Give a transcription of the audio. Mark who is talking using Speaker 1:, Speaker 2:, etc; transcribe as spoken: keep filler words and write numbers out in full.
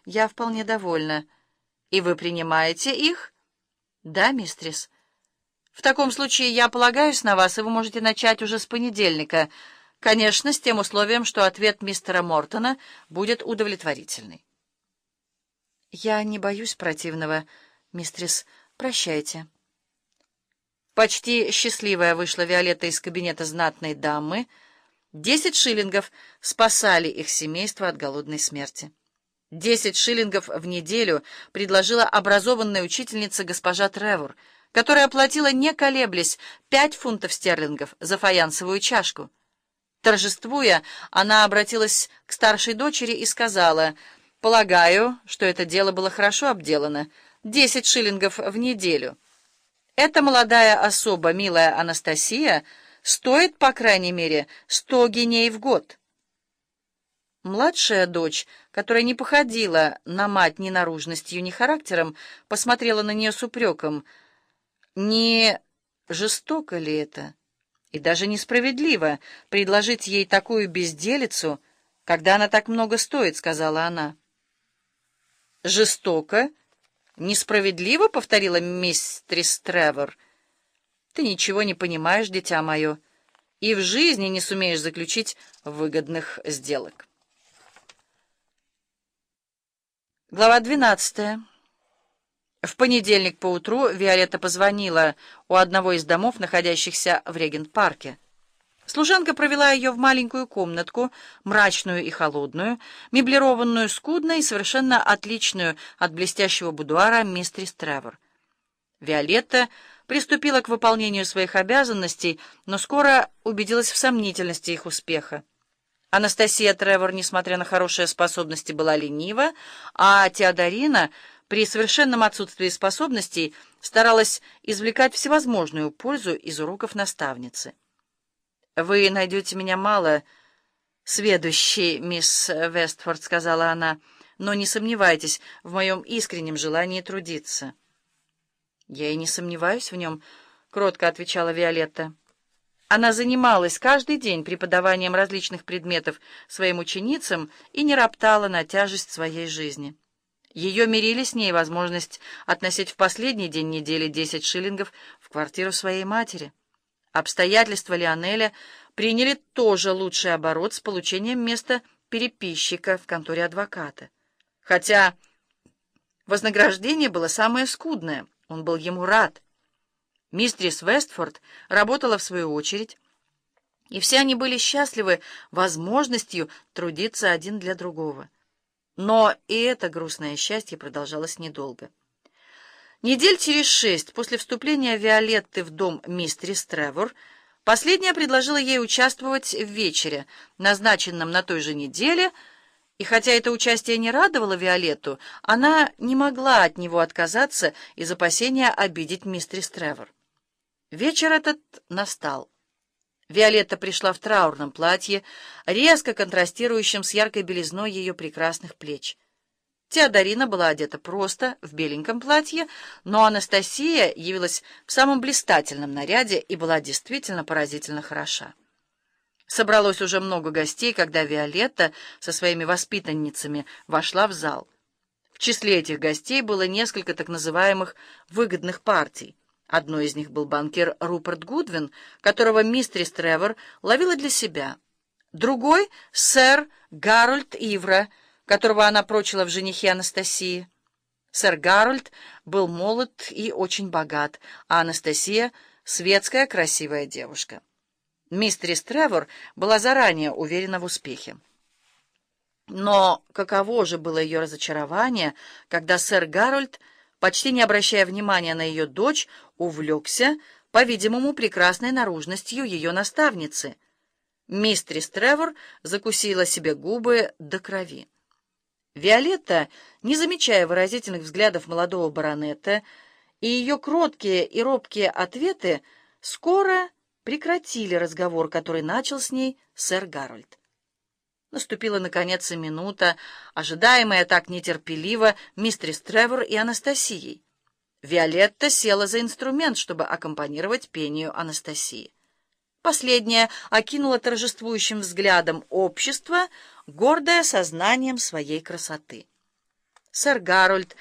Speaker 1: Я вполне довольна. И вы принимаете их? Да, мистрис. В таком случае я полагаюсь на вас, и вы можете начать уже с понедельника. Конечно, с тем условием, что ответ мистера Мортона будет удовлетворительный. Я не боюсь противного, мистрис. Прощайте. Почти счастливая вышла Виолетта из кабинета знатной дамы. Десять шиллингов спасали их семейство от голодной смерти. Десять шиллингов в неделю предложила образованная учительница госпожа Тревор, которая оплатила, не колеблясь, пять фунтов стерлингов за фаянсовую чашку. Торжествуя, она обратилась к старшей дочери и сказала: «Полагаю, что это дело было хорошо обделано. Десять шиллингов в неделю. Эта молодая особа, милая Анастасия, стоит, по крайней мере, сто гиней в год». Младшая дочь, которая не походила на мать ни наружностью, ни характером, посмотрела на нее с упреком. Не жестоко ли это, и даже несправедливо, предложить ей такую безделицу, когда она так много стоит, — сказала она. «Жестоко? Несправедливо?» — повторила мистерис Тревор. «Ты ничего не понимаешь, дитя мое, и в жизни не сумеешь заключить выгодных сделок». Глава двенадцатая. В понедельник поутру Виолетта позвонила у одного из домов, находящихся в Регент-парке. Служанка провела ее в маленькую комнатку, мрачную и холодную, меблированную скудно и совершенно отличную от блестящего будуара мистерис Тревор. Виолетта приступила к выполнению своих обязанностей, но скоро убедилась в сомнительности их успеха. Анастасия Тревор, несмотря на хорошие способности, была ленива, а Теодорина, при совершенном отсутствии способностей, старалась извлекать всевозможную пользу из уроков наставницы. «Вы найдете меня мало сведущей, мисс Вестфорд», — сказала она, — «но не сомневайтесь в моем искреннем желании трудиться». «Я и не сомневаюсь в нем», — кротко отвечала Виолетта. Она занималась каждый день преподаванием различных предметов своим ученицам и не роптала на тяжесть своей жизни. Ее мирили с ней возможность относить в последний день недели десять шиллингов в квартиру своей матери. Обстоятельства Лионеля приняли тоже лучший оборот с получением места переписчика в конторе адвоката. Хотя вознаграждение было самое скудное, он был ему рад. Мистерис Вестфорд работала в свою очередь, и все они были счастливы возможностью трудиться один для другого. Но и это грустное счастье продолжалось недолго. Недель через шесть после вступления Виолетты в дом мистерис Тревор последняя предложила ей участвовать в вечере, назначенном на той же неделе, и хотя это участие не радовало Виолетту, она не могла от него отказаться из опасения обидеть мистерис Тревор. Вечер этот настал. Виолетта пришла в траурном платье, резко контрастирующем с яркой белизной ее прекрасных плеч. Теодорина была одета просто, в беленьком платье, но Анастасия явилась в самом блистательном наряде и была действительно поразительно хороша. Собралось уже много гостей, когда Виолетта со своими воспитанницами вошла в зал. В числе этих гостей было несколько так называемых «выгодных партий». Одной из них был банкир Руперт Гудвин, которого мистерис Тревор ловила для себя. Другой — сэр Гарольд Ивра, которого она прочила в женихе Анастасии. Сэр Гарольд был молод и очень богат, а Анастасия — светская, красивая девушка. Мистерис Тревор была заранее уверена в успехе. Но каково же было ее разочарование, когда сэр Гарольд, почти не обращая внимания на ее дочь, увлекся, по-видимому, прекрасной наружностью ее наставницы. Мистерис Тревор закусила себе губы до крови. Виолетта, не замечая выразительных взглядов молодого баронета, и ее кроткие и робкие ответы скоро прекратили разговор, который начал с ней сэр Гарольд. Наступила, наконец, и минута, ожидаемая так нетерпеливо мистерис Тревор и Анастасией. Виолетта села за инструмент, чтобы аккомпанировать пению Анастасии. Последняя окинула торжествующим взглядом общество, гордое сознанием своей красоты. сэр Гарольд